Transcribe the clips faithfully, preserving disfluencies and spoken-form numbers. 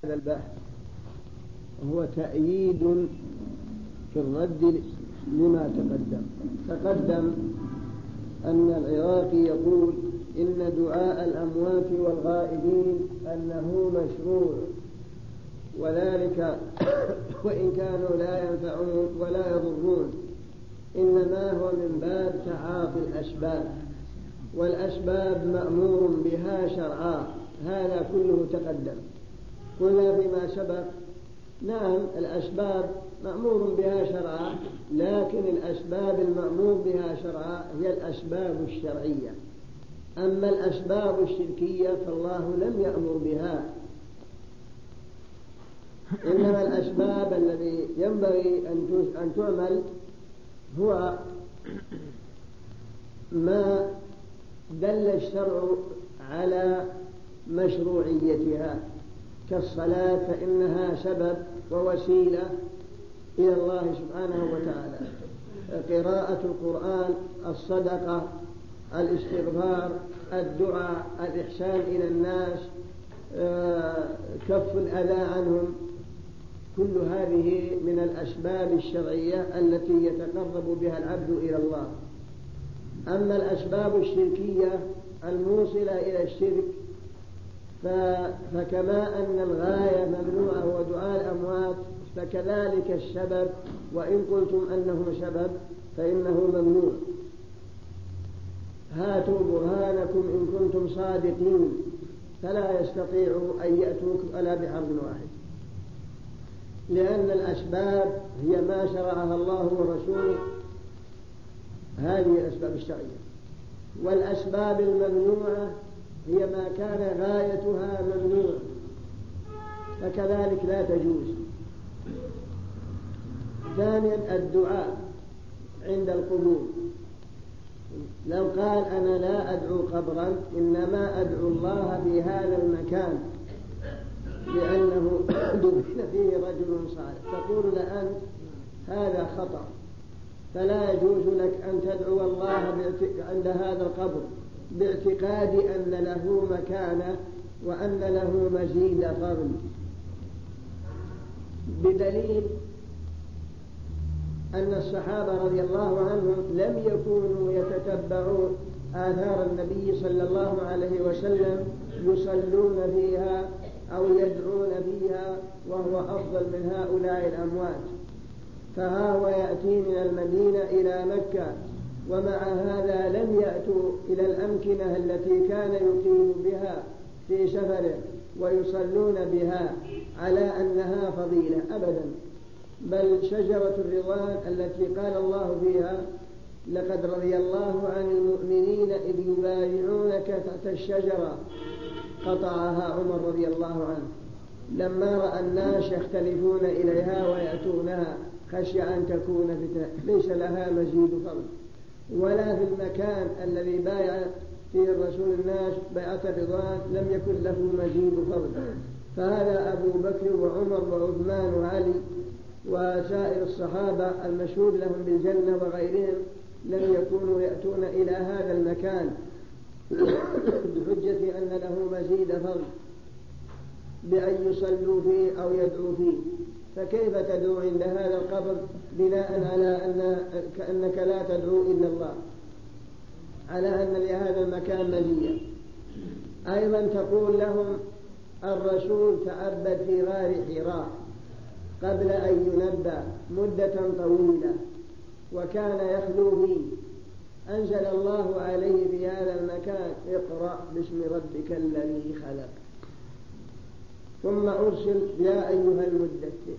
هذا البحث هو تأييد في الرد لما تقدم. تقدم أن العراقي يقول إن دعاء الأموات والغائبين أنه مشروع، وذلك وإن كانوا لا ينفعون ولا يضرون، إنما هو من باب تعاطي الأسباب، والأسباب مأمور بها شرعا. هذا كله تقدم. قلنا فيما سبق نعم الأسباب مأمور بها شرعا، لكن الأسباب المأمور بها شرعا هي الأسباب الشرعية، أما الأسباب الشركية فالله لم يأمر بها. إنما الأسباب الذي ينبغي أن تعمل هو ما دل الشرع على مشروعيتها، كالصلاة فإنها سبب ووسيلة إلى الله سبحانه وتعالى، قراءة القرآن، الصدقة، الاستغفار، الدعاء، الإحسان إلى الناس، كف الأذى عنهم، كل هذه من الأسباب الشرعية التي يتقرب بها العبد إلى الله. أما الأسباب الشركية الموصلة إلى الشرك فكما أن الغاية ممنوعة هو دعاء الأموات، فكذلك السبب وإن قلتم أنه سبب فإنه ممنوع. هاتوا برهانكم إن كنتم صادقين، فلا يستطيعوا أن يأتوك ألا بحرب واحد، لأن الأسباب هي ما شرعها الله ورسوله، هذه الأسباب الشرعية. والأسباب الممنوعة هي ما كان غايتها ممنوع، فكذلك لا تجوز. ثانيا الدعاء عند القبور، لو قال أنا لا أدعو قبرا إنما أدعو الله في هذا المكان لأنه دفن فيه رجل صالح، تقول لأنت هذا خطأ، فلا يجوز لك أن تدعو الله عند هذا القبر باعتقاد أن له مكانة وأن له مزيد فضل، بدليل أن الصحابة رضي الله عنهم لم يكونوا يتتبعون آثار النبي صلى الله عليه وسلم يصلون فيها أو يدعون فيها وهو أفضل من هؤلاء الأموات. فها هو يأتي من المدينة إلى مكة، ومع هذا لم يأتوا إلى الأمكنة التي كان يقيم بها في سفره ويصلون بها على أنها فضيلة أبدا، بل شجرة الرضوان التي قال الله فيها لقد رضي الله عن المؤمنين إذ يبايعونك تحت الشجرة قطعها عمر رضي الله عنه لما رأى الناس يختلفون إليها ويأتونها خشي أن تكون فتنة، ليس لها مزيد فضل، ولا في المكان الذي بايع فيه الرسول الناس بيعة الرضوان لم يكن له مزيد فضل. فهذا أبو بكر وعمر وعثمان وعلي وسائر الصحابة المشهود لهم بالجنة وغيرهم لم يكونوا يأتون إلى هذا المكان بحجة أن له مزيد فضل بأن يصلوا فيه أو يدعوا فيه. فكيف تدعو عند هذا القبر بناء على أن كأنك لا تدعو إلا الله، على أن لهذا المكان مزية؟ أيضا تقول لهم الرسول تعبد في غار حراء قبل أن ينبى مدة طويلة وكان يخلو فيه، أنزل الله عليه في هذا المكان اقرأ باسم ربك الذي خلق، ثم أرسل يا أيها المدثر.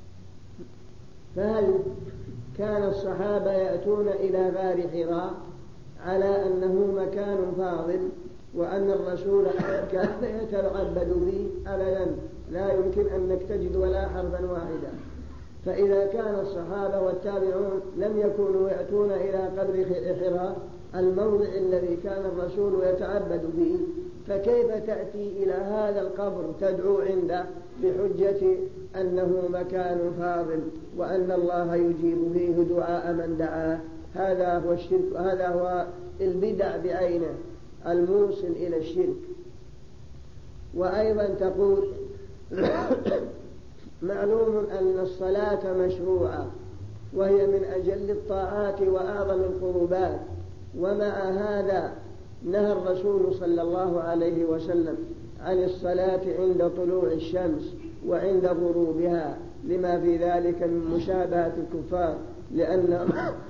فهل كان الصحابة يأتون إلى غار حراء على أنه مكان فاضل وأن الرسول كان يتعبد فيه؟ أبدا، لا يمكن أنك تجد ولا حرفا واحدا. فإذا كان الصحابة والتابعون لم يكونوا يأتون إلى قبر حراء الموضع الذي كان الرسول يتعبد فيه، فكيف تأتي إلى هذا القبر تدعو عنده بحجة أنه مكان فاضل وأن الله يجيب فيه دعاء من دعاه؟ هذا هو الشرك، هذا هو البدع بعينه الموصل إلى الشرك. وأيضا تقول معلوم أن الصلاة مشروعة وهي من أجل الطاعات وأعظم القربات، ومع هذا نهى الرسول صلى الله عليه وسلم عن الصلاة عند طلوع الشمس وعند غروبها لما في ذلك من مشابهة الكفار، لأنهم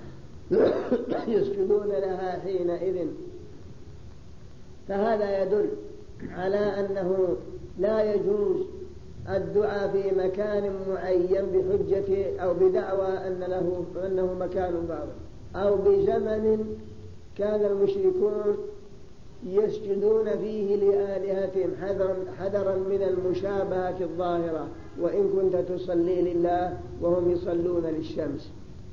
يسجدون لها حينئذ. فهذا يدل على أنه لا يجوز الدعاء في مكان معين بحجة أو بدعوى أن له أنه مكان فاضل، أو بزمن كان المشركون يسجدون فيه لآلهتهم حذرا من المشابهة الظاهرة، وإن كنت تصلي لله وهم يصلون للشمس.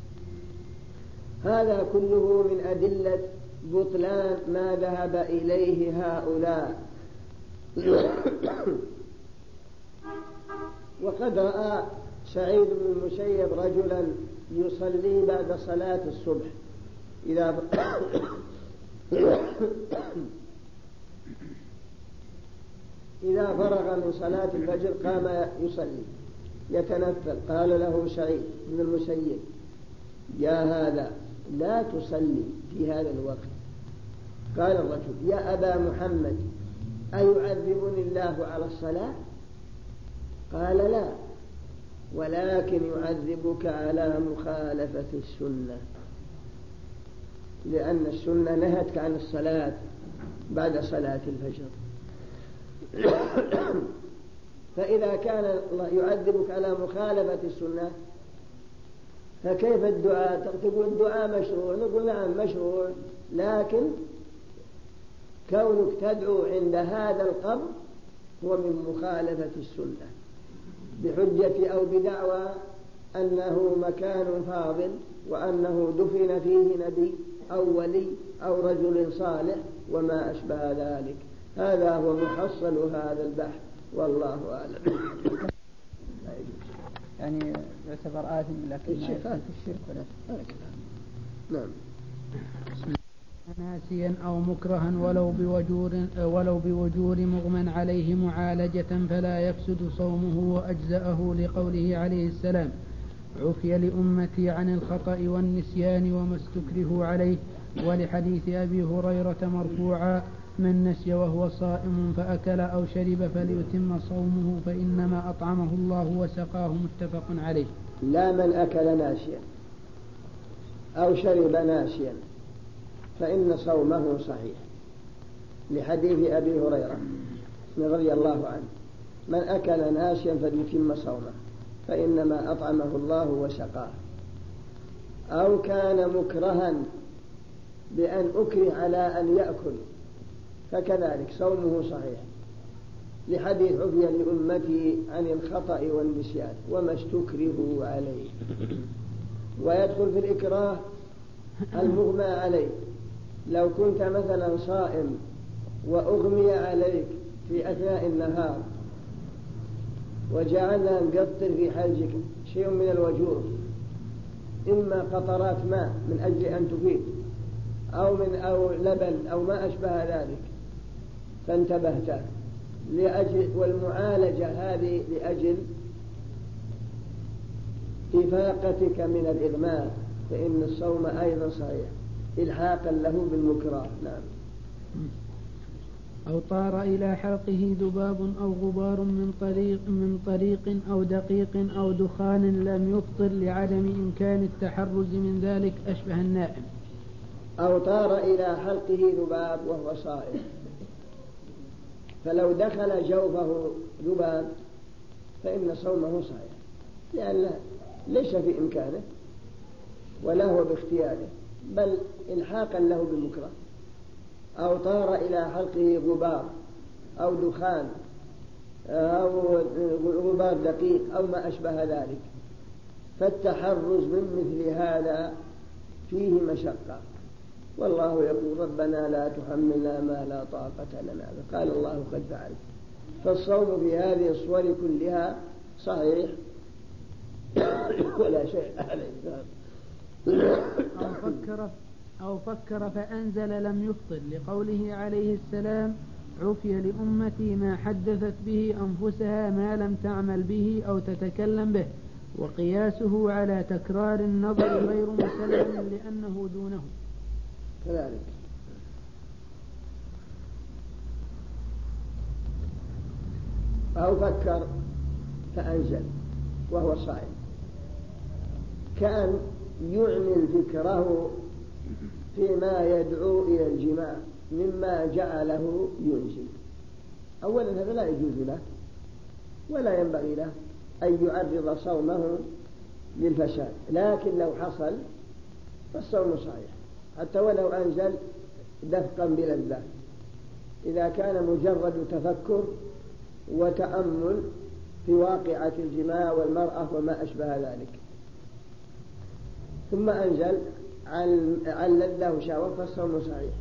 هذا كله من أدلة بطلان ما ذهب إليه هؤلاء. وقد رأى سعيد بن المسيب رجلا يصلي بعد صلاة الصبح، إذا إذا فرغ من صلاة الفجر قام يصلي يتنفل. قال له سعيد بن المسيب: يا هذا لا تصلي في هذا الوقت. قال الرجل: يا أبا محمد، أيعذبني الله على الصلاة؟ قال: لا، ولكن يعذبك على مخالفة السنة، لأن السنة نهتك عن الصلاة بعد صلاة الفجر. فإذا كان الله يعذبك على مخالفة السنة فكيف الدعاء؟ تقول الدعاء مشروع. نقول نعم مشروع، لكن كونك تدعو عند هذا القبر هو من مخالفة السنة بحجة أو بدعوى أنه مكان فاضل وأنه دفن فيه نبي أو ولي أو رجل صالح وما أشبه ذلك. هذا هو محصل هذا البحث، والله أعلم. يعني يعتبر آثم لكن ما يفعل الشرك ولا نعم. ناسيا أو مكرها ولو بوجور ولو بوجور مغمى عليه معالجة فلا يفسد صومه وأجزأه، لقوله عليه السلام: عفي لأمتي عن الخطأ والنسيان وما استكرهوا عليه، ولحديث أبي هريرة مرفوعا: من نسي وهو صائم فأكل أو شرب فليتم صومه فإنما أطعمه الله وسقاه، متفق عليه. لا من أكل ناسيا أو شرب ناسيا فإن صومه صحيح، لحديث أبي هريرة رضي الله عنه: من أكل ناسيا فليتم صومه فإنما أطعمه الله وسقاه. أو كان مكرها بأن أكره على أن يأكل فكذلك صومه صحيح، لحديث عفي لأمتي عن الخطأ والنسيان وما استكرهوا عليه. ويدخل في الإكراه المغمى عليه. لو كنت مثلا صائم وأغمي عليك في أثناء النهار وجعلنا نقطر في حلجك شيء من الوجوه، إما قطرات ماء من أجل أن تفيد أو من أو لبن أو ما أشبه ذلك، فانتبهت لأجل والمعالجة هذه لأجل إفاقتك من الإغماء، فإن الصوم أيضا صحيح إلحاقا له بالمكره. نعم. أو طار إلى حلقه ذباب أو غبار من طريق من طريق أو دقيق أو دخان لم يفطر لعدم إمكان التحرز من ذلك، أشبه النائم. أو طار إلى حلقه ذباب وهو صائم، فلو دخل جوفه ذباب فإن صومه صحيح، لأن ليس في إمكانه ولا هو باختياره، بل إلحاقا له بالمكره. أو طار إلى حلقه غبار أو دخان أو غبار دقيق أو ما أشبه ذلك، فالتحرز من مثل هذا فيه مشقة. والله يقول: ربنا لا تحملنا ما لا طاقة لنا. قال الله: قد فعلت. فالصوم في هذه الصور كلها صحيح ولا شيء عليه. أو فكر أو فكر فأنزل لم يفطر، لقوله عليه السلام: عفي لأمتي ما حدثت به أنفسها ما لم تعمل به أو تتكلم به، وقياسه على تكرار النظر غير مسلم لأنه دونه. كذلك أو فكر فأنزل وهو صائم، كان يعمل فكره فيما يدعو إلى الجماع مما جعله ينزل. أولا هذا لا يجوز له ولا ينبغي له أن يعرض صومه للفساد، لكن لو حصل فالصوم صحيح حتى ولو أنزل دفقا بلذة، إذا كان مجرد تفكر وتأمل في واقعة الجماع والمرأة وما أشبه ذلك، ثم أنزل عن لذة وشهوة فالصوم صحيح،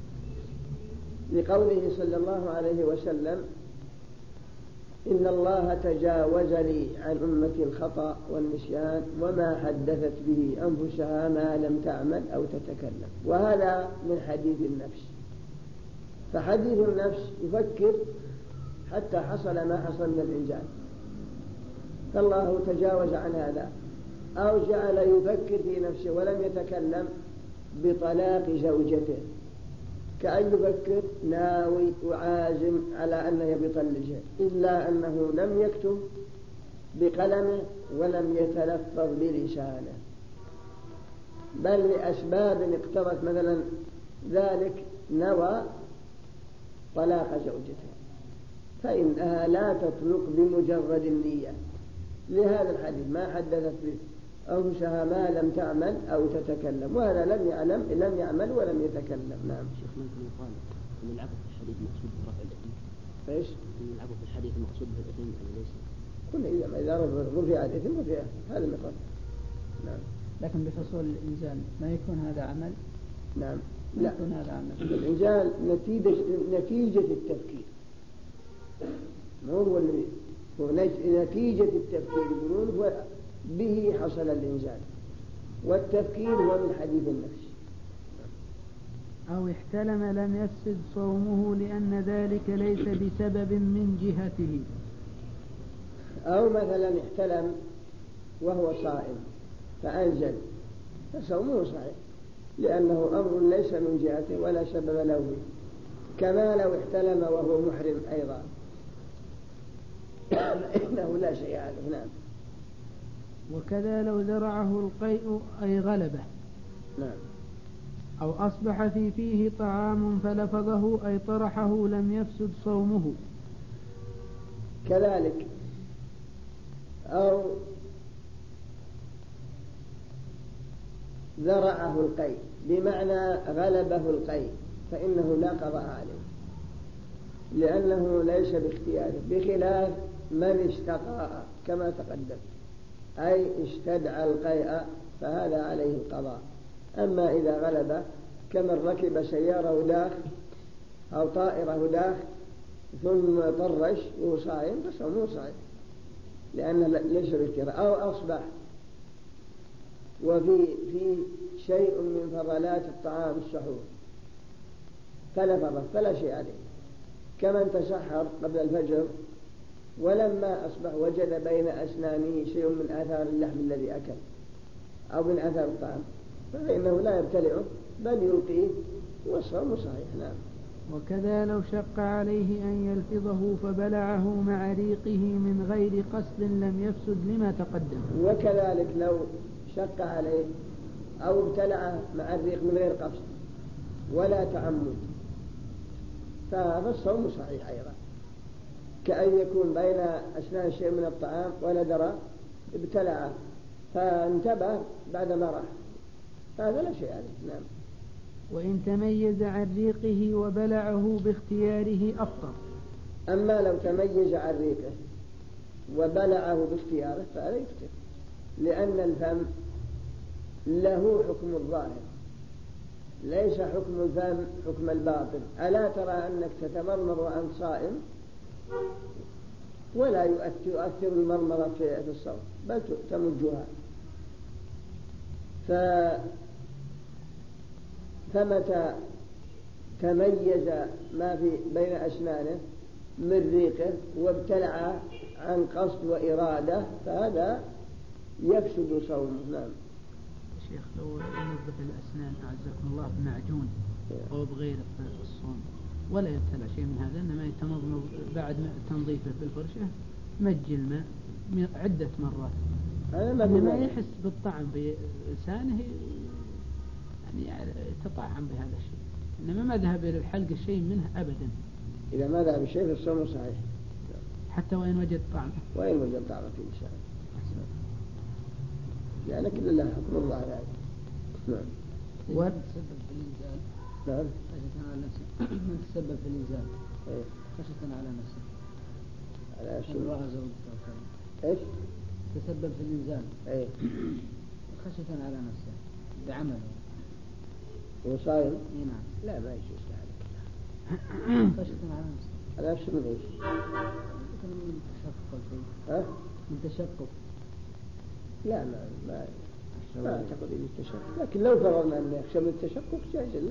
لقوله صلى الله عليه وسلم: إن الله تجاوز لي عن أمتي الخطأ والنسيان وما حدثت به أنفسها ما لم تعمل أو تتكلم. وهذا من حديث النفس، فحديث النفس يفكر حتى حصل ما حصل من الإنزال، فالله تجاوز عن هذا، أو جعل يفكر في نفسه ولم يتكلم بطلاق زوجته، كأن يفكر ناوي وعازم على أنه يطلقها، إلا أنه لم يكتب بقلمه ولم يتلفظ بلسانه، بل لأسباب اقتضت مثلا ذلك نوى طلاق زوجته، فإنها لا تطلق بمجرد النية، لهذا الحديث ما حدثت به أنفسها ما لم تعمل أو تتكلم، وهذا لم يعلم لم يعمل ولم يتكلم. نعم. شيخ ممكن يقال أن العبث في الحديث مقصود برفع الإثم؟ إيش؟ أن العبث في الحديث مقصود به الإثم أم ليس؟ كل إذا إذا رفع الإثم رفع، هذا المقصود. نعم. لكن بحصول الإنزال ما يكون هذا عمل؟ نعم. ما لا. يكون هذا عمل. الإنزال نتيجة نتيجة التفكير، ما هو اللي هو نتيجة التفكير، يقولون به حصل الإنزال، والتفكير هو من حديث النفس. أو احتلم لم يفسد صومه لأن ذلك ليس بسبب من جهته. أو مثلا احتلم وهو صائم فأنزل فصومه صحيح، لأنه أمر ليس من جهته ولا سبب له، كما لو احتلم وهو محرم أيضا إنه لا شيء عليه. نعم. وكذا لو زرعه القيء أي غلبه. نعم. أو أصبح في فيه طعام فلفظه أي طرحه لم يفسد صومه. كذلك. أو زرعه القيء بمعنى غلبه القيء فإنه لا قضاء عليه، لأنه ليس باختياره، بخلاف من استقاء كما تقدم، أي استدعى القيء فهذا عليه القضاء. أما إذا غلب كمن ركب سيارة داخ أو طائرة داخ ثم طرش وهو صائم فصومه صحيح، لأنه ليس باختياره. أو أصبح وفي في شيء من فضلات الطعام السحور فلفظ فلا شيء عليه، كمن تسحر قبل الفجر ولما أصبح وجد بين أسنانه شيء من آثار اللحم الذي أكل أو من آثار الطعام فإنه لا يبتلعه بل يلقيه والصوم صحيح. نعم. وكذا لو شق عليه أن يلفظه فبلعه مع ريقه من غير قصد لم يفسد لما تقدم. وكذلك لو شق عليه أو ابتلعه مع الريق من غير قصد ولا تعمد فالصوم صحيح أيضا، كأن يكون بين أسنان شيء من الطعام ولا درى ابتلعه فانتبه بعدما راح هذا لا شيء عليه. نعم. وإن تميز عن ريقه وبلعه باختياره أفطر. أما لو تميز عن ريقه وبلعه باختياره فهذا يفطر، لأن الفم له حكم الظاهر ليس حكم الفم حكم الباطن. ألا ترى أنك تتمرمر وأنت صائم ولا يؤثر المرمرة في الصوم بل تمجها، ف... فمتى تميز ما في بين أسنانه من ريقه وابتلع عن قصد وإرادة فهذا يفسد صومه. نعم. شيخ لو ينظف الأسنان أعزكم الله بمعجون أو بغيره في الصوم ولا يبتلع شيء من هذا، إنما يتمضمض بعد تنظيفه بالفرشة مج الماء عدة مرات ما يحس بالطعم بلسانه، يعني يتطعم بهذا الشيء، إنما ما ذهب إلى الحلق الشيء منه أبدا. إذا ما ذهب الشيء فالصوم صحيح حتى وإن وجد طعمه وإن وجد طعمه في لسانه، يعني كل الله حكم الله يعني. نعم. تسبب في الإنزال. نعم. خشية على نفسه. من تسبب في الإنزال. إيه. خشية على نفسه. على شيء. الله عز وجل. إيش؟ تسبب في الإنزال. إيه. خشية على نفسه بعمله. وصايم؟ إيه نعم. لا ما يجوز عليك. خشية على نفسه. على نفسه من إيش؟ من تشقق شيء. ها؟ من تشقق. لا ما ما ما أعتقد إنه التشقق، لكن لو فرضنا أنه يخشى من التشقق جائز له.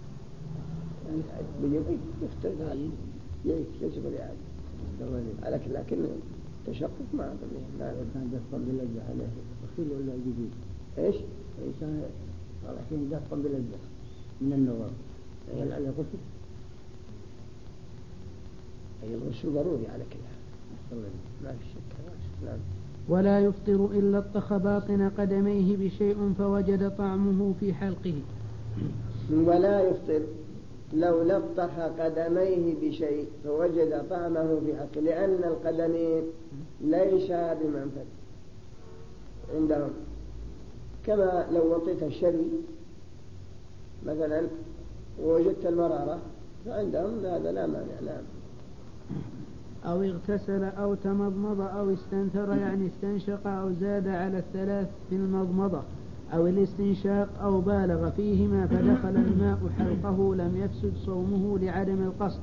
يعني يفترض عليه يجب الإعادة. لكن لكن التشقق ما أعتقد. لا كان دفع باللجة عليه وخيل ولا جديد. إيش؟ إنسان الحين دفع باللجة من النظر. هل على غسل؟ أي الغسل ضروري على كل حال. ما في شك. نعم. ولا يفطر إلا اتخ باطن قدميه بشيء فوجد طعمه في حلقه. ولا يفطر لو لطخ قدميه بشيء فوجد طعمه في حلقه، لأن القدمين ليس بمنفذ عندهم، كما لو وطيت الشري مثلا ووجدت المرارة فعندهم هذا لا مانع. نعم. أو اغتسل أو تمضمض أو استنثر يعني استنشق أو زاد على الثلاث في المضمضة أو الاستنشاق أو بالغ فيهما فدخل الماء حلقه لم يفسد صومه لعدم القصد.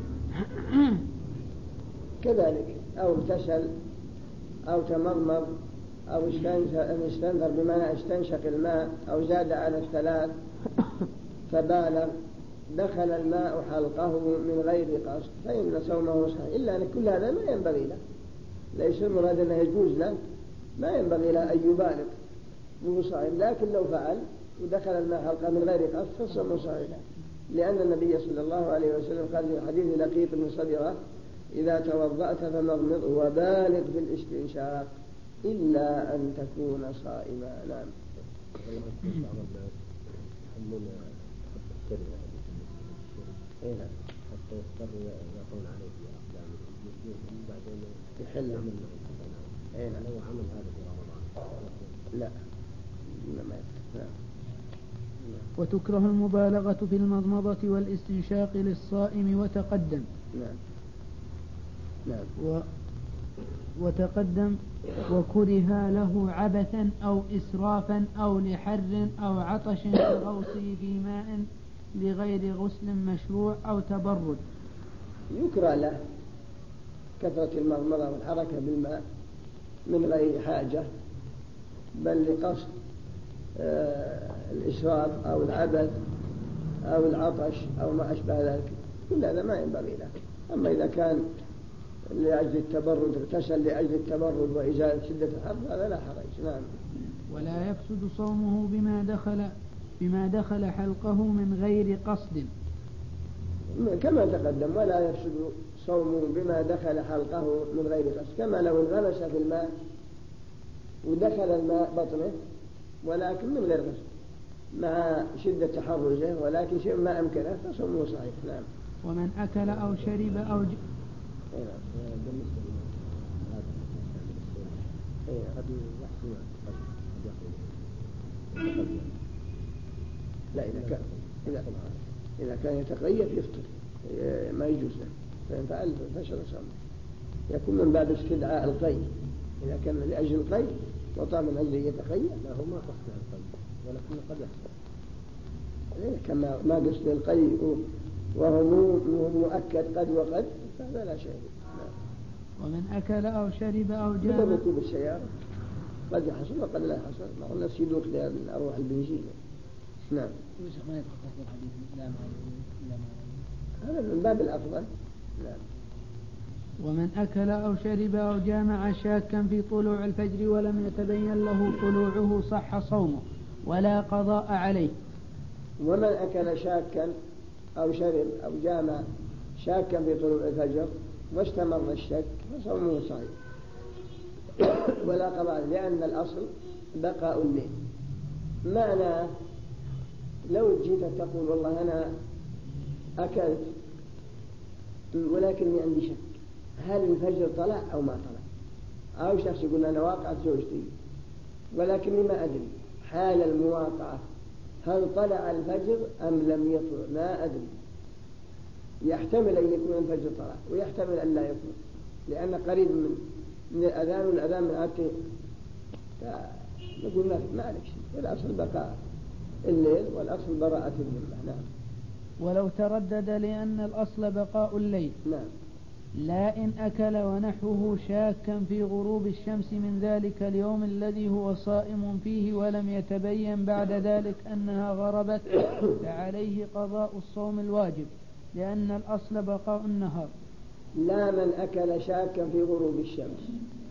كذلك أو اغتسل أو تمضمض أو استنثر بمعنى استنشق الماء أو زاد على الثلاث فبالغ دخل الماء حلقه من غير قصد فإن صومه صحيح، إلا أن كل هذا ما ينبغي له، ليس المراد أنه يجوز له، ما ينبغي له أن يبالغ وهو صائم، لكن لو فعل ودخل الماء حلقه من غير قصد فصومه صحيح، لأن النبي صلى الله عليه وسلم قال في حديث لقيط بن صبرة إذا توضأت فمضمض وبالغ في الاستنشاق إلا أن تكون صائما. نعم. حتى يضطر يقول عليه في أقدامه بعدين يحل لو عمل هذا في رمضان لا ما يفتح. وتكره المبالغة في المضمضة والاستنشاق للصائم وتقدم. نعم. نعم. و وتقدم وكره له عبثا أو إسرافا أو لحر أو عطش كغوصه في ماء لغير غسل مشروع أو تبرد. يكره له كثرة المضمضة والحركة بالماء من غير حاجة بل لقصد آه الإسراف أو العبث أو العطش أو ما أشبه ذلك، كل هذا ما ينبغي له. أما إذا كان لأجل التبرد اغتسل لأجل التبرد وإزالة شدة الحر هذا لا حرج. نعم. ولا يفسد صومه بما دخل بما دخل حلقه من غير قصد كما تقدم. ولا يفسد صومه بما دخل حلقه من غير قصد، كما لو انغمس في الماء ودخل الماء بطنه ولكن من غير قصد مع شدة تحرجه ولكن شيء ما أمكنه فصومه صحيح. نعم. ومن أكل أو شرب أو ج... بالنسبة لهذا قد يحصل لا إذا كان إذا, إذا كان يتقيد يفطر ما يجوز له، فإن فعل فشل صومه يكون من باب استدعاء القيد. إذا كان لأجل القيد وطعم من أجل يتقيد لا هو ما قصد القيد ولكن قد يحصل كما ما قصد القيد وهو مؤكد قد وقد فهذا لا شيء. ومن أكل أو شرب أو جامع مثل ركوب السيارة قد يحصل وقد لا يحصل، بعض الناس يدوق لأروح البنزين نعم. ما يدخل تحت الحديث لا ما لا ما هذا من باب الأفضل. نعم. ومن أكل أو شرب أو جامع شاكا في طلوع الفجر ولم يتبين له طلوعه صح صومه ولا قضاء عليه. ومن أكل شاكا أو شرب أو جامع شاكا في طلوع الفجر واستمر الشك فصومه صحيح ولا قضاء، لأن الأصل بقاء الليل. معنى لو جيت تقول والله أنا أكلت ولكني عندي شك هل الفجر طلع أو ما طلع، أو شخص يقول أنا واقعت زوجتي ولكني ما أدري حال المواقعة هل طلع الفجر أم لم يطلع ما أدري، يحتمل أن يكون الفجر طلع ويحتمل أن لا يطلع لأن قريب من من الأذان والأذان من عادته، نقول ما عليك شيء، الأصل بقاء الليل والأصل براءة الذمة. نعم. ولو تردد لأن الأصل بقاء الليل. نعم. لا إن أكل ونحوه شاكا في غروب الشمس من ذلك اليوم الذي هو صائم فيه ولم يتبين بعد ذلك أنها غربت فعليه قضاء الصوم الواجب لأن الأصل بقاء النهار. لا من أكل شاكا في غروب الشمس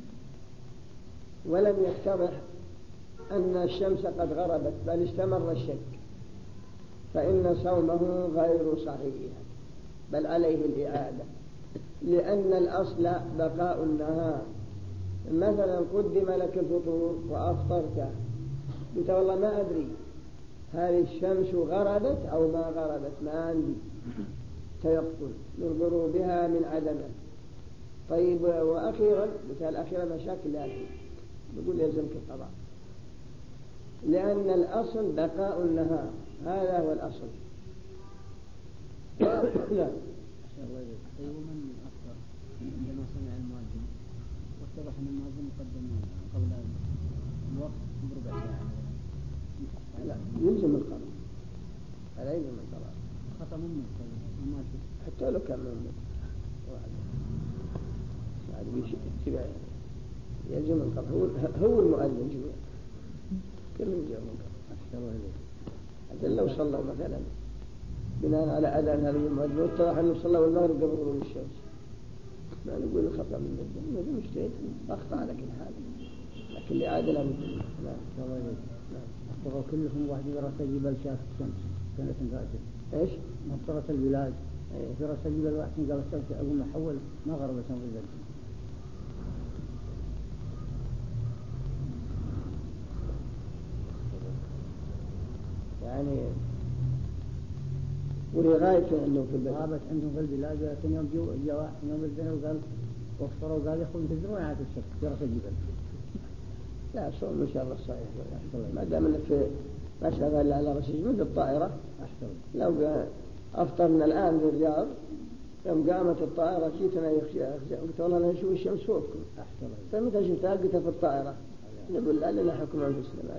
ولم يتضح أن الشمس قد غربت بل استمر الشك فإن صومه غير صحيح بل عليه الإعادة، لأن الأصل بقاء النهار. مثلا قدم لك الفطور وأفطرت قلت والله ما أدري هل الشمس غربت أو ما غربت، ما عندي تيقن من غروبها من عدمه. طيب وأخيرا مثال أخيرا مشاكل لكن نقول يلزمك القضاء لأن الأصل بقاء النهار، هذا هو الأصل. لا. طيب ومن أفطر عندما سمع المؤذن واتضح أن المؤذن قدم قبل الوقت بربع ساعة لا يلزم القضاء، لا يلزم القضاء خطأ من المؤذن حتى لو كان مؤمن بعد بيشتبع يلزم القضاء، هو هو المؤذن جميعا كل من جاء منكر. حتى لو صلوا مثلا بناء على أذان هذا المؤذن واتضح أنه صلى والمغرب قبل غروب الشمس ما نقول الخطأ من الدين، هذا مجتهد أخطأ على كل حال لكن لعادة لا بد منه. نعم. نعم. كلهم واحد في رأس الجبل شاف الشمس سنة فاتت. إيش؟ مطرة البلاد في رأس الجبل واحد قال الشمس أول ما حول ما غربت شمس البلاد. يعني ولغاية أنه في البلد غابت عندهم في البلاد لكن يوم جو جاء واحد يوم الزنا وقال وفطروا وقال يخرج تدرون عاد الشمس في رأس الجبل. لا صوم إن شاء الله صحيح ما دام أنك في ما شغال على رأس الجبل الطائرة أحسن. لو أفطرنا الآن في الرياض يوم قامت الطائرة جيتنا قلت والله أنا نشوف الشمس فوقكم أحسن. فمتى شفتها قلتها في الطائرة نقول لا لنا حكم أنفسنا.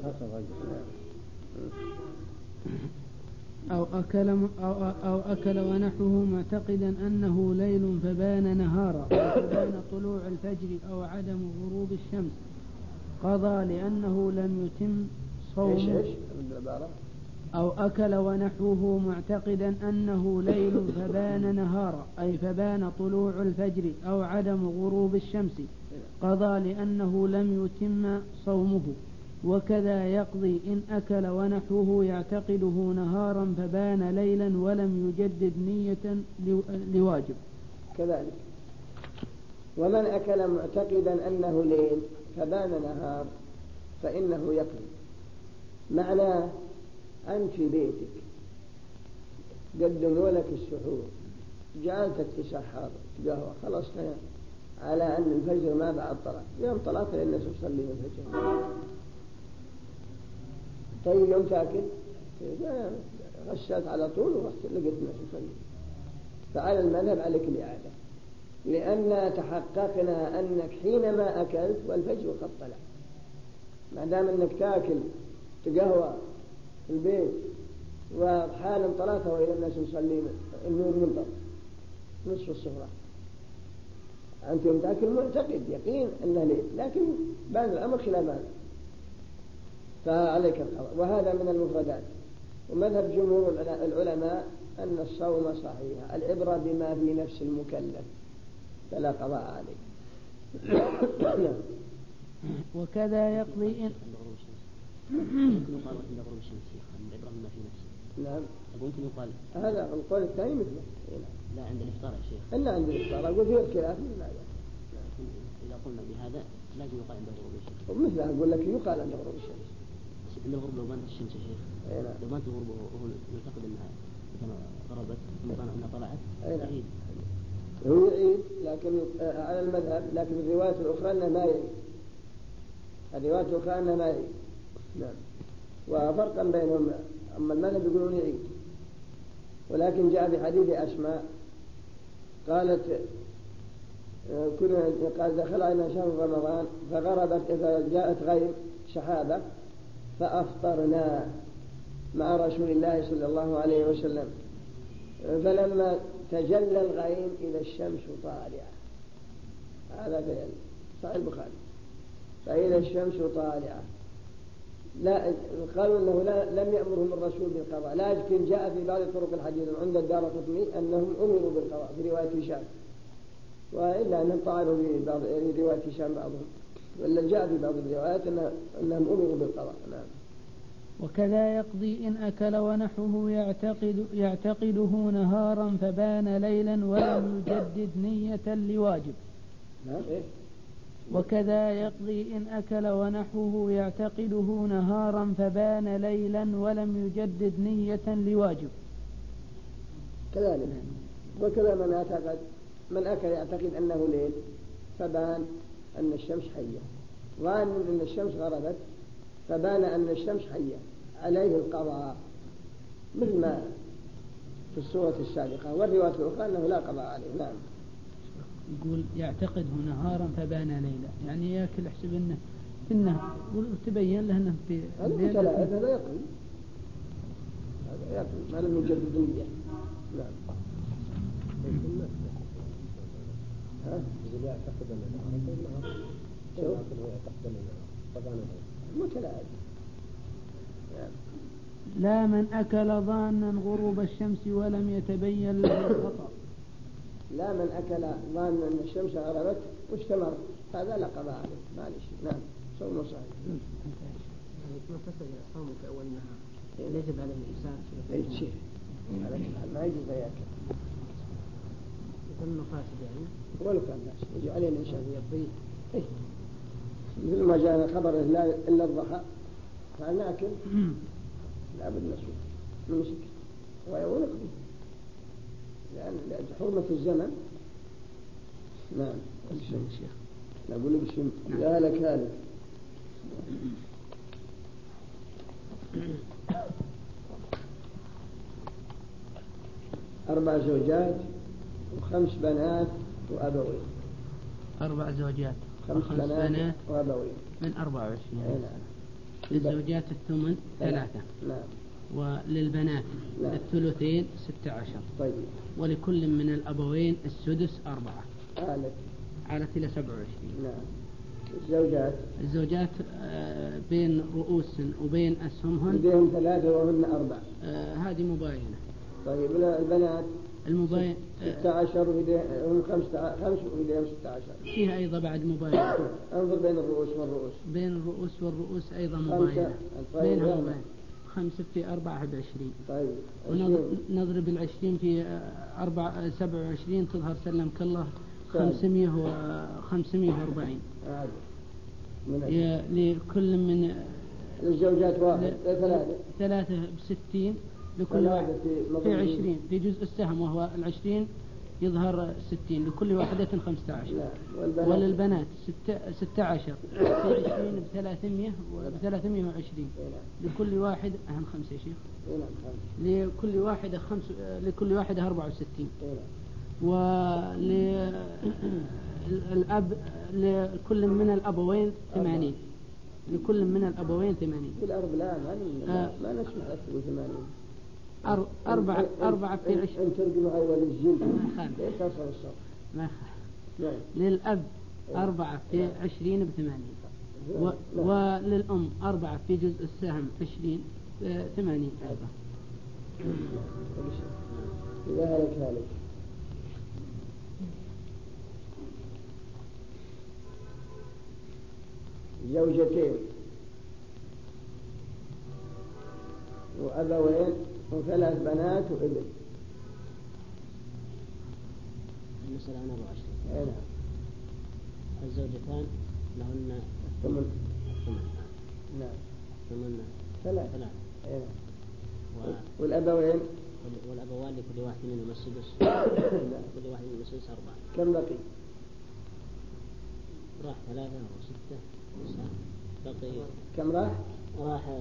أو أكل, أو, أو أكل ونحوه معتقدا أنه ليل فبان نهارا فبان طلوع الفجر أو عدم غروب الشمس قضى لأنه لم يتم صومه. إيش إيش العبارة؟ أو أكل ونحوه معتقدا أنه ليل فبان نهارا أي فبان طلوع الفجر أو عدم غروب الشمس قضى لأنه لم يتم صومه. وكذا يقضي إن أكل ونحوه يعتقده نهارا فبان ليلا ولم يجدد نية لواجب. كذلك ومن أكل معتقدا أنه ليل فبان نهار فإنه يقضي. معناه أنت في بيتك قدموا لك السحور جعلتك تسحر قهوة خلاص على أن الفجر ما بعد طلع يوم طلعت لأنه تصلي الفجر. طيب يوم تاكل غسلت على طول ورحت لقيت الناس يصلي فعلى المذهب عليك الإعادة لأن تحققنا أنك حينما أكلت والفجر قد طلع. ما دام أنك تاكل تقهوى في البيت وحالا طلعت وإلى الناس يصلين النور منطق نصف الصغرى أنت يوم تاكل معتقد يقين أنه ليل لكن بان الأمر خلاف هذا فعليك القضاء. وهذا من المفردات ومذهب جمهور العلماء أن الصوم صحيح، العبرة بما في نفس المكلف فلا قضاء عليه. وكذا يقضي إن ممكن يقال عند غروب الشمس العبرة بما في نفسه. نعم. ممكن يقال هذا القول الثاني مثله. لا عند الإفطار يا شيخ. إلا عند الإفطار، أقول فيه الخلاف لا. إذا قلنا بهذا لازم يقال عند غروب الشمس. ومثله أقول لك يقال عند غروب الشمس. عند الغروب لو بانت الشمس يا شيخ. لو بانت الغروب وهو يعتقد أنها غربت ثم بان أنها طلعت. يعيد. هو يعيد لكن على المذهب، لكن الروايات الأخرى أنه ما يعيد. الروايات الأخرى أنه ما يعيد. نعم. وفرقا بينهم، أما المذهب يقولون يعيد، ولكن جاء بحديث أسماء قالت كنا قال دخل علينا شهر رمضان فغربت فجاءت غيم سحابة فأفطرنا مع رسول الله صلى الله عليه وسلم، فلما تجلى الغيم إذا الشمس طالعة، هذا في صحيح البخاري، فإذا الشمس طالعة لا قالوا أنه لا لم يأمرهم الرسول بالقضاء، لكن جاء في بعض طرق الحديث عند الدارقطني أنهم أمروا بالقضاء في رواية هشام، وإلا أنهم طعنوا في بعض رواية هشام بعضهم، ولا جاء في بعض الروايات أنهم أمروا بالقضاء. نعم. وكذا يقضي إن أكل ونحوه يعتقد يعتقده نهارا فبان ليلا ولم يجدد نية لواجب. نعم. إيه؟ وكذا يقضي إن أكل ونحوه يعتقده نهارا فبان ليلا ولم يجدد نية لواجب. كذلك. وكذا من اعتقد من أكل يعتقد أنه ليل فبان أن الشمس حية، ظان أن الشمس غربت فبان أن الشمس حية، عليه القضاء مثل ما في السورة السابقة، والرواية الأخرى أنه لا قضاء عليه. نعم. يقول يعتقده نهارا فبان ليلا، يعني ياكل يحسب انه في النهار وتبين له انه في الليل. هذا هذا يقضي، هذا يقضي ما لم يجدد النية. نعم. ها؟ يقول يعتقد أنه يعتقد أنه فبان ليلا متلاعب. لا من أكل ظانا غروب الشمس ولم يتبين له الخطأ. لا من أكل ظان أن الشمس غربت واستمر، هذا لا قضاء عليه، معلش. نعم. صوم صحيح. ما فسد صومك أول نهار يجب عليه الإنسان أي شيء ما يجب يأكل يتم فاسد يعني ولو كان ناس يجب عليه الإنسان يبيت. إيه مثل ما جاء خبر إلا الضحى فنأكل لا بد نسوك نمسك ونقضي لأن حرمة الزمن. نعم. الشيخ نقول لك شيء لا لك هذا أربع زوجات وخمس بنات وأبوين. أربع زوجات خمس بنات, بنات وأبوين من أربعة وعشرين. نعم. للزوجات الثمن ثلاثة. نعم. وللبنات نعم. الثلثين ستة عشر. طيب. ولكل من الأبوين السدس أربعة. آلت على إلى سبعة وعشرين. نعم. الزوجات الزوجات بين رؤوس وبين أسهمهن لديهم ثلاثة وهن أربع. هذه مباينة. طيب. البنات المباين ستة عشر وهم خمسة خمس ويديهم ستة عشر. فيها أيضا بعد مباينة. انظر بين الرؤوس والرؤوس. بين الرؤوس والرؤوس أيضا مباينة. بينها مباينة. خمسة في أربعة بعشرين. طيب. ونضرب العشرين في أربعة سبعة وعشرين تظهر سلمك الله خمسمية وخمسمية وأربعين. لكل من الزوجات واحد ثلاثة ثلاثة بستين لكل واحد في عشرين في جزء السهم وهو العشرين يظهر ستين لكل واحدة خمسة عشر. وللبنات ستة, ستة عشر في عشرين بثلاثمية وبثلاثمية وعشرين لكل واحد أهم خمسة شيخ لكل واحدة خمس لكل واحدة أربعة وستين. وللأب لكل من الأبوين ثمانين لكل من الأبوين ثمانين. في الأرض لا ما, آه ما نسمع أكثر ثمانين. أر أربعة أربعة في عشرين. أن ترجم أول الجلد. ما خالف. ليش تصل الصوت؟ ما خالف. للأب أربعة في عشرين بثمانين. و... وللأم أربعة في جزء السهم عشرين ثمانين أيضا. إذا هلك هالك. زوجتين وأبوين وثلاث بنات وابن. المسألة عن أربعة عشر. أي نعم. الزوجتان لهن ثمن. ثمن. نعم. ثمن. ثلاث. ثلاث. أي نعم. و... والأبوين. والأبوان لكل واحد منهم السدس. كل واحد منهم السدس أربعة. كم بقي؟ راح ثلاثة أو ستة. بقي. كم راح؟ راح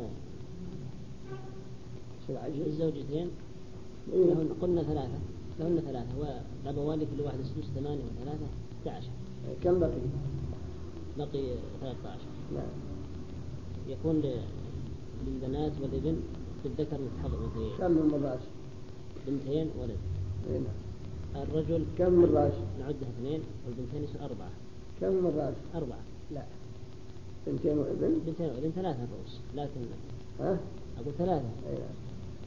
الزوجتين إيه؟ لهن قلنا ثلاثة لهن ثلاثة والأبوان لكل واحد السدس ثمانية وثلاثة اثنتا عشر. كم بقي؟ بقي ثلاثة عشر. نعم. يكون للبنات والابن بالذكر مثل حظ الأنثيين. كم من مراش؟ بنتين ولد. إيه نعم. الرجل كم من راش؟ نعدها اثنين والبنتين يصير أربعة. كم من راش؟ أربعة. لا. بنتين وابن؟ بنتين وابن ثلاثة رؤوس لكن. ها؟ أقول ثلاثة. أي نعم.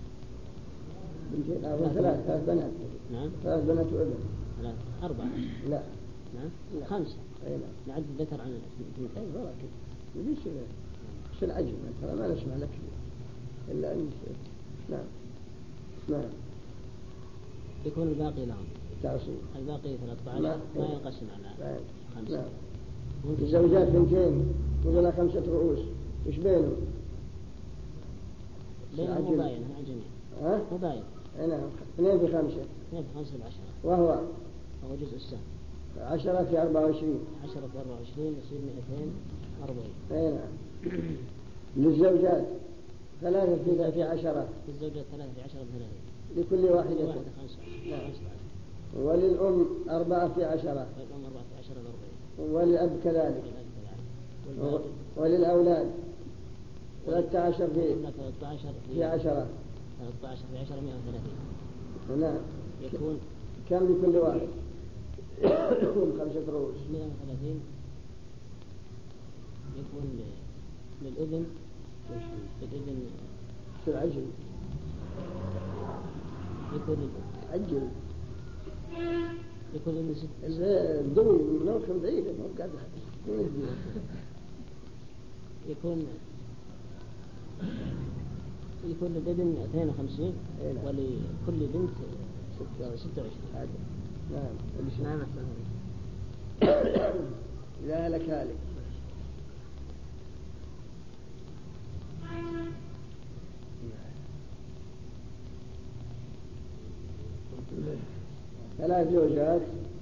بنتين أو ثلاث ثلاث بنات. نعم. ثلاث بنات وابن. ثلاثة. أربعة. لا. نعم. لا. خمسة. أي نعم. نعد الذكر عن الاثنين. أي والله كده. ليش شو العجب؟ ترى ما نسمع لك إلا أن. نعم. نعم. يكون الباقي لهم. تعصيب. الباقي ثلاثة عشر ما ينقسم على خمسة. نعم. الزوجات بنتين ولا خمسة رؤوس وش بينهم؟ بينهم مباين مع الجميع. ها؟ مباين. نعم. اثنين في خمسة. اثنين في خمسة بعشرة. وهو؟ وهو جزء السهم. عشرة في أربعة وعشرين. عشرة في أربعة وعشرين يصير مئتين أربعين. أي نعم. للزوجات ثلاثة في في عشرة. للزوجات ثلاثة في عشرة بثلاثين. لكل واحدة. لكل واحدة خمسة عشر. نعم. خمسة عشر. وللأم أربعة في عشرة. والأم أربعة في عشرة بأربعين. وللأب كذلك. والباقي. وللأولاد ثلاثة عشر في ثلاثة عشر في عشرة. ثلاثة عشر في عشرة مئة وثلاثين. نعم. يكون كم لكل واحد؟ خمسة رؤوس. مئة وثلاثين. يكون للابن للابن في العجل. يكون عجل. يكون للابن ست. الضوء منوخ بعيد ما قاعد يكون يكون للابن اثنين وخمسين ولكل بنت ستة وعشرين. نعم. نعم. لا لك هالك. ثلاث زوجات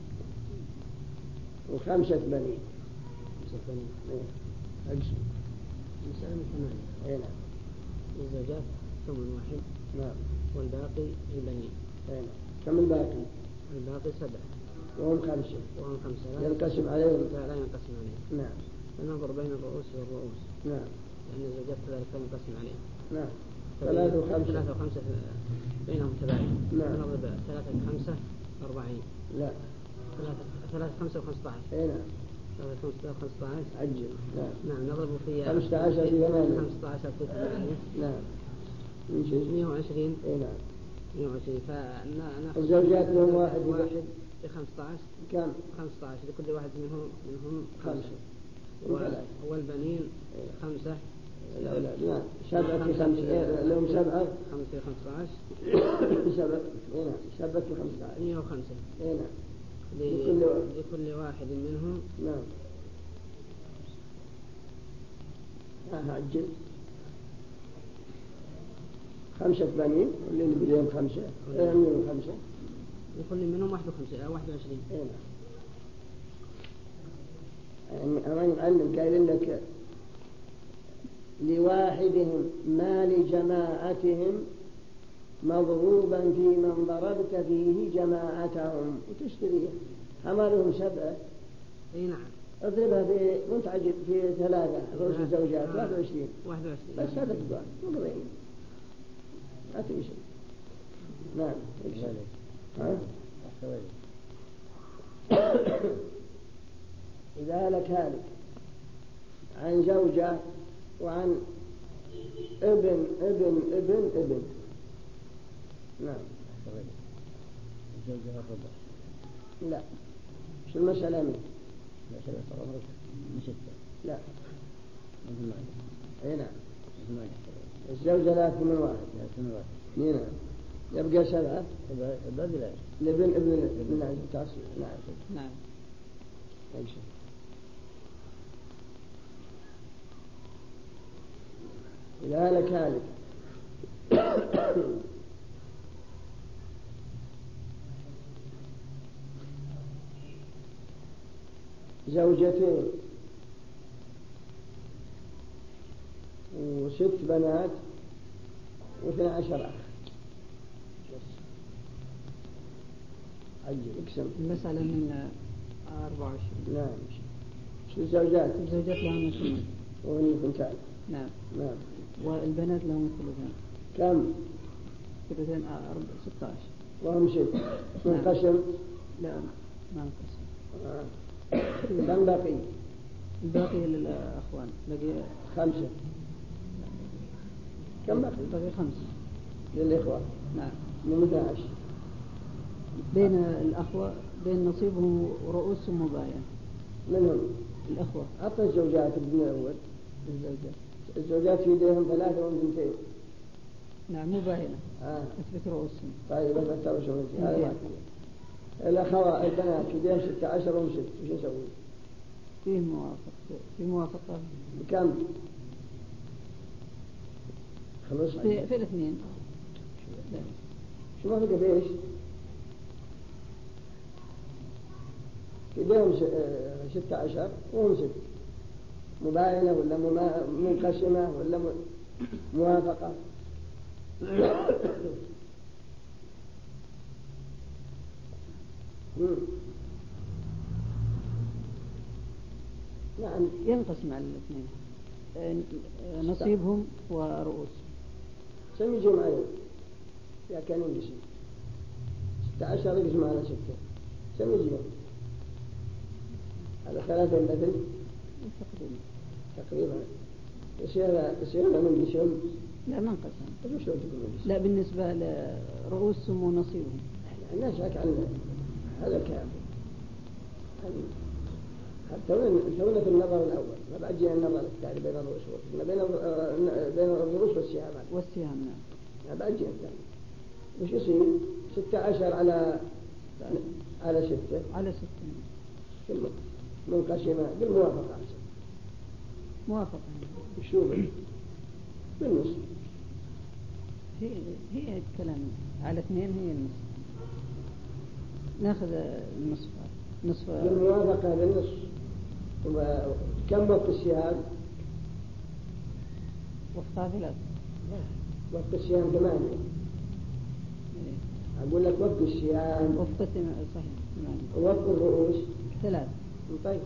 وخمسة بنين. خمسة بنين. أقسم. مسألة من ثمانية. أي نعم. الزوجات ثمن واحد. نعم. والباقي البنين. أي نعم. كم الباقي؟ الباقي سبعة. وهم خمسة. وهم خمسة. لا ينقسم عليهم. لا لا ينقسم عليهم. نعم. فننظر بين الرؤوس والرؤوس. نعم. لأن الزوجات كذلك لا ينقسم عليهم. نعم. ثلاثة وخمسة. ثلاثة وخمسة بينهم تباين. نعم. نضرب ثلاثة وخمسة أربعين. لا. ثلاثة ثلاثة خمسة وخمسة عشر. أي نعم. ثلاثة خمسة وخمسة عشر. عجل. نعم. نعم نضرب في خمسة عشر في ثمانية. خمسة عشر في ثمانية. نعم. مئة وعشرين. أي نعم. مئة وعشرين. فنأخذ الزوجات لهم واحد. واحد في خمسة عشر. كم؟ خمسة عشر لكل واحد منهم منهم خمسة. والبنين خمسة. الأولاد. نعم. سبعة في خمسة. لهم سبعة. خمسة في خمسة عشر. سبعة. أي نعم. سبعة في خمسة عشر. مئة وخمسة. أي نعم. لكل واحد. لكل واحد منهم. نعم. آه عجل. خمسة بنين واللي بدهم خمسة. إيه منهم خمسة. لكل منهم واحد وخمسة. واحد وعشرين. إيه نعم. يعني أنا المعلم قايل لك لواحدهم ما لجماعتهم مضروبا في من ضربت فيه جماعتهم وتشتريه. حملهم سبعة. اي نعم. اضربها في منتعجب في ثلاثة رؤوس الزوجات واحد وعشرين. واحد وعشرين. بس هذا كبار مضرين ما تمشي. نعم. ها؟ إذا هلك هالك عن زوجة وعن ابن ابن ابن ابن نعم. الزوجة الربع. لا. شو المسألة منه؟ مسألة عمرك مشتة. لا. مثل ما أي نعم. مثل ما الزوجة لا من واحد. لا من واحد. نعم. يبقى سبعة. باقي لا. لابن ابن ابن نعم تاسع. نعم. نعم. أي شيء. إذا هلك هالك. زوجتين وست بنات واثنى عشر أخ. عجل اقسم. المسألة من أربعة وعشرين. نعم. شو الزوجات؟ الزوجات لهم مثلين. وهن اثنتان. نعم. نعم. والبنات لهم الثلثان. كم؟ ثلثين ستة عشر. وهم ست. منقسم؟ لا ما انقسم. آه. كم بقي؟ الباقي للأخوان بقي خمسة. كم بقي؟ بقي خمسة للإخوة. نعم. من اثنى عشر. بين الأخوة بين نصيبهم ورؤوس مباين. منهم؟ الأخوة. أعطى الزوجات ابن الأول. الزوجات. الزوجات في يديهم ثلاثة وثنتين. نعم مباينة. آه. أثبت رؤوسهم. طيب بس أكثر شو هذا. الأخوات البنات في يديهم ستة عشر وهم ست. وش نسوي؟ فيه موافقة. في موافقة. بكم؟ خلص. في, في الاثنين. شو موافقة بإيش؟ في يديهم ستة عشر وهم ست. مباينة ولا منقسمة ولا موافقة؟ نعم. ينقسم على الاثنين نصيبهم ورؤوسهم. سمي جمعين يا كان ينقسم ستة عشر يقسم على ستة. سمي جمع على ثلاثة مثل تقريبا تقريبا يصير يصير من قسم. لا ما انقسم. لا بالنسبة لرؤوسهم ونصيبهم. الناس هيك عن هذا الكلام. تونا في النظر الأول ما بعد جينا النظر الثاني بين الرؤوس بين بين الرؤوس والسهامات. والسهام نعم. ما بعد جينا الثاني. وش يصير؟ ستة عشر على على ستة. على ستة. منقسمة بالموافقة. موافقة. شو بالنص؟ هي هي الكلام على اثنين هي النصف. ناخذ النصف نصف. بالموافقة بالنص. وكم وقت السهام؟ وقتها ثلاث. وقت السهام ثمانية. أقول لك وقت السهام. وقت صحيح. وقت الرؤوس ثلاث. طيب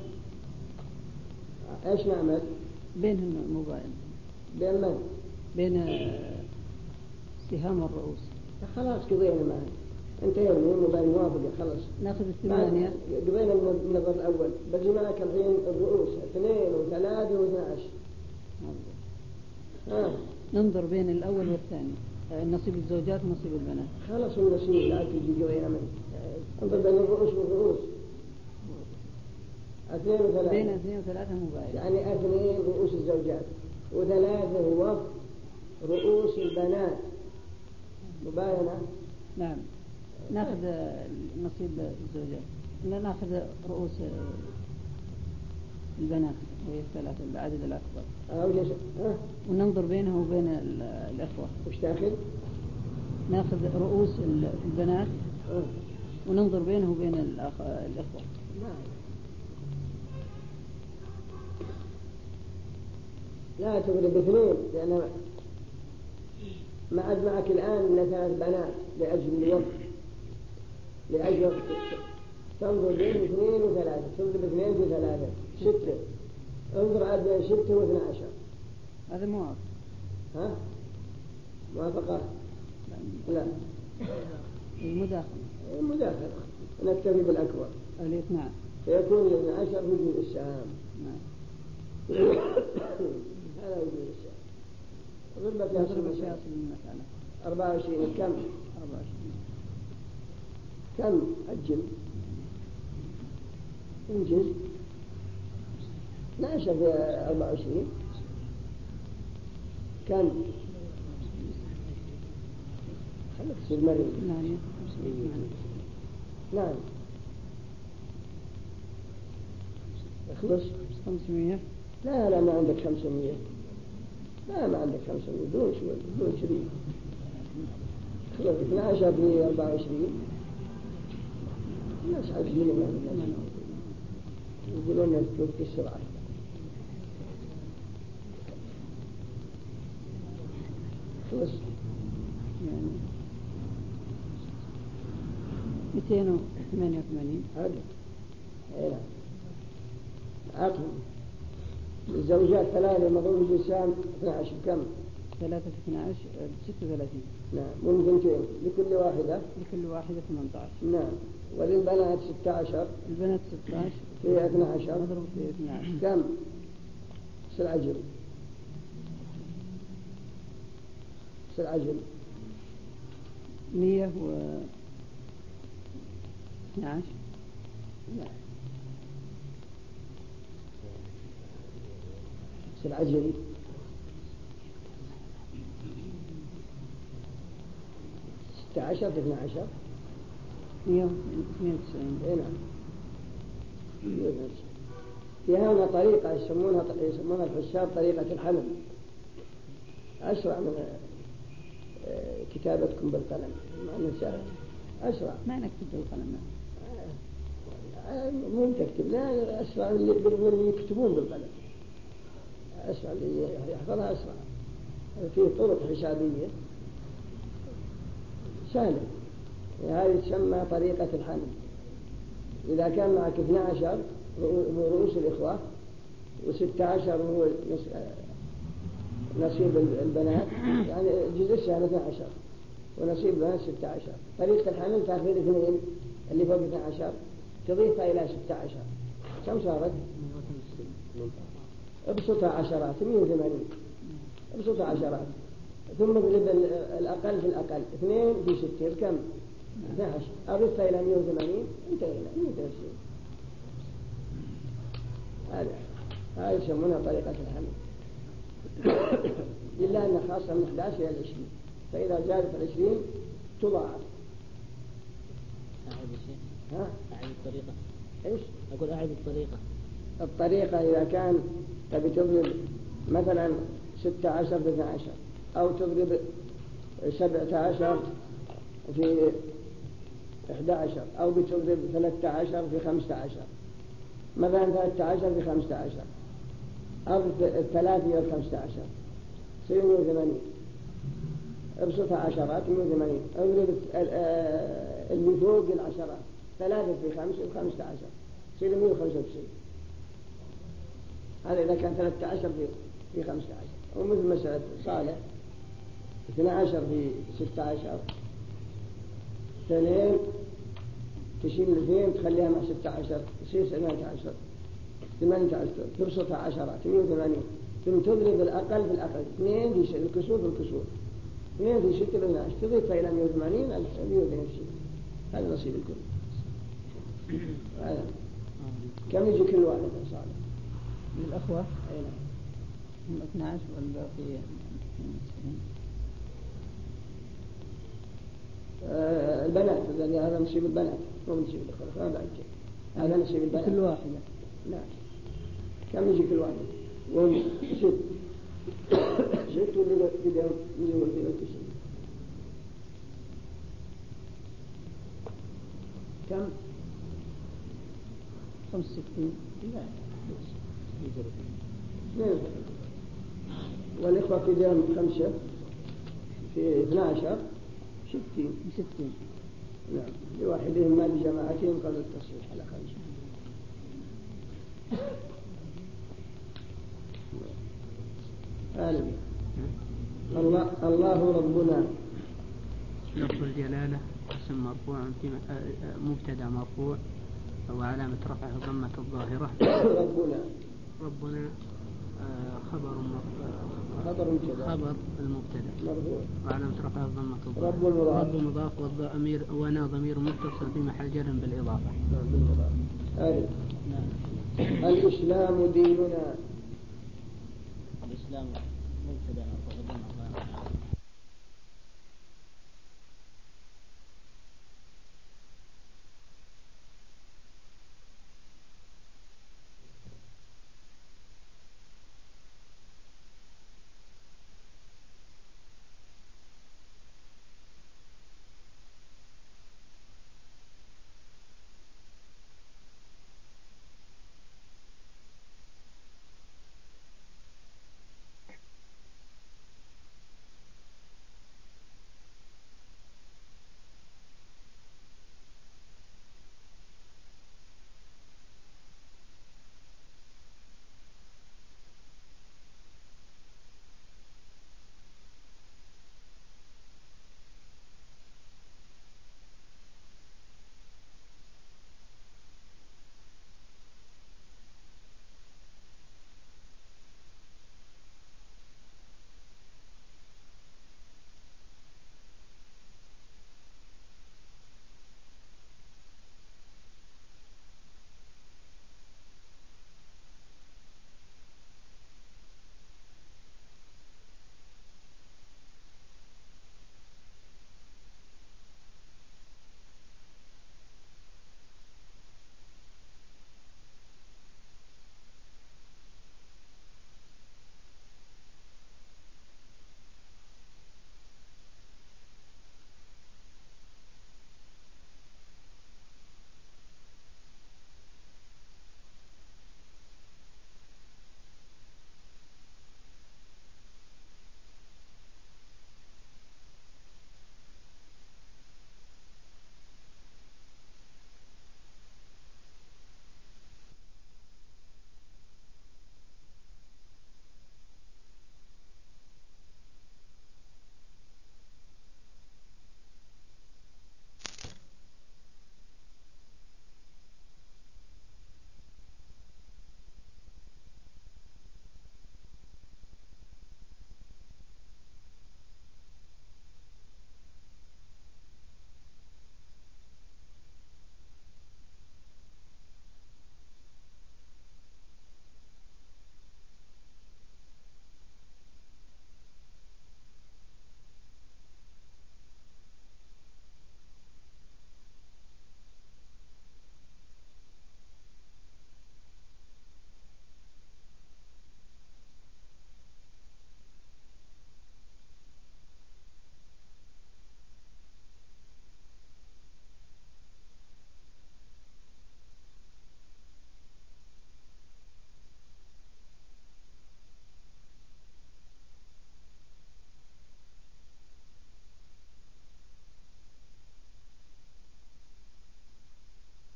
إيش نعمل؟ بينهم مباين. بين من؟ بين سهام الرؤوس. خلاص قضينا معه. انتهينا من مبين موافقة خلاص. ناخذ الثمانية. قضينا النظر الأول. بجي معك الحين الرؤوس اثنين وثلاثة واثنى عشر. ها. ننظر بين الأول والثاني. نصيب الزوجات ونصيب البنات. خلاص النصيب لا تجي قضينا منه. انظر بين الرؤوس والرؤوس. اثنين وثلاثة. بين اثنين وثلاثة مباين. يعني اثنين رؤوس الزوجات وثلاثة وقت رؤوس البنات. مباينة. نعم. ناخذ نصيب الزوجات. لا ناخذ رؤوس البنات وهي الثلاثة العدد الأكبر. أه أه. وننظر بينه وبين الأخوة. وش تأخذ؟ ناخذ رؤوس البنات أه. وننظر بينه وبين الأخ... الأخوة. نعم. لا تضرب اثنين لأن ما عاد معك الآن إلا ثلاث بنات لأجل الوقت لأجل وقت. تنظر بين اثنين وثلاثة. تنظر اثنين في ثلاثة ستة. انظر عاد بين ستة واثنى عشر. هذا موافق. ها؟ موافقة؟ لا. المداخلة. المداخلة. نكتفي بالأكبر. الاثنان. فيكون الاثنى عشر وجود السهام. نعم. هذا وجود السهام. ضربة في أصل المسألة. أربعة وعشرين كم؟ أربعة وعشرين. كم أجل انجز اثنا عشر في أربعة وعشرين كم؟ خليك تصير مريض. نعم اخلص. خمسمية. لا لا ما عندك خمسمية. لا ما عندك خمسمية دون شوي دون شريك. خلص اثنا عشر في أربعة وعشرين الناس عاجلين ما يقولون لنا تفك السرعة. خلص يعني مئتين وثمانية وثمانين. هذا ايه عقل الزوجات ثلاثة مضروب الجسام اثنا عشر كم؟ ثلاثة في اثنا عشر ستة وثلاثين. نعم من ثنتين لكل واحدة. لكل واحدة ثمانية عشر. نعم وللبنات ستة عشر. البنات ستة عشر في اثنا عشر مضروب في اثنا عشر كم؟ سلعجل سلعجل مية و اثنا عشر. لا سلعجل ستة عشر في اثنا عشر مية واثنين وتسعين. اي نعم. في هنا طريقة يسمونها يسمونها الحساب طريقة الحمل أسرع من كتابتكم بالقلم مع أنه سهل أسرع. ما نكتب بالقلم. مو تكتب لا أسرع اللي يكتبون بالقلم أسرع اللي يحفظها أسرع. فيه طرق حسابية سهلة هذه تسمى طريقة الحمل. إذا كان معك اثنا عشر رؤوس الإخوة وستة عشر هو نصيب البنات يعني جزء السهم اثنا عشر ونصيب البنات ستة عشر. طريقة الحمل تأخذ اثنين اللي فوق اثنا عشر تضيفها إلى ستة عشر كم صارت؟ ابسطها عشرات مئة وثمانين. ابسطها عشرات ثم اضرب الأقل في الأقل اثنين في ستة كم؟ اثنا عشر. أضيفها إلى مئة وثمانين انتهينا مئة وثلاثين. هذا هذا يسمونها طريقة الحمل. إلا أن خاصة من إحدى عشر إلى العشرين فإذا زادت العشرين تضاعف. أعيد الشيء. ها؟ أعيد الطريقة. إيش؟ أقول أعيد الطريقة. الطريقة إذا كان تبي تضرب مثلا ستة عشر في اثنا عشر أو تضرب سبعة عشر في إحدى عشر أو بتضرب ثلاثة عشر في خمسة عشر مثلا ثلاثة عشر في خمسة عشر أو الثلاثة إلى خمسة عشر تصير مئة وثمانين. ابسطها عشرات مئة وثمانين. اضرب اللي فوق العشرات ثلاثة في خمسة وخمسة عشر تصير مئة وخمسة وتسعين. هذا إذا كان ثلاثة عشر في في خمسة عشر. ومثل مسألة صالح اثنا عشر في ستة عشر اثنين تشيل الاثنين تخليها مع ستة عشر يصير ثمانية عشر ثمانية عشر تبسطها عشرات مئة وثمانين. ثم تضرب الأقل في الأقل اثنين في الكسور في الكسور اثنين في ستة في اثنا عشر تضيفها إلى مئة وثمانين مئة واثنين وتسعين. هذا نصيب الكل. هذا كم يجي كل واحد إن شاء الله للأخوة؟ أي نعم هم اثنا عشر والباقي آه البنات لأن هذا نصيب البنات مو نصيب الأخوة ما بعد شيء. هذا نصيب البنات كل واحدة. نعم كم يجي كل واحد؟ وهم ست ست ولا كده مئة واثنين وتسعين. كم؟ خمسة وستين. لا اثنين. والإخوة في ديهم خمسة في اثنا عشر ستين. ستين. نعم لواحدهم ما لجماعتهم قبل التصحيح على خمسة. آمين. الله الله ربنا. لفظ الجلالة اسم مرفوع في مبتدا مرفوع وعلامة رفعه ضمة الظاهرة. ربنا ربنا خبر خبر مبتدأ خبر المبتدأ مرفوع وعلامة رفعه الضمة رب المضاف رب مضاف والضمير وانا ضمير متصل في محل جر بالإضافة. ألف الإسلام ديننا. الإسلام مبتدأ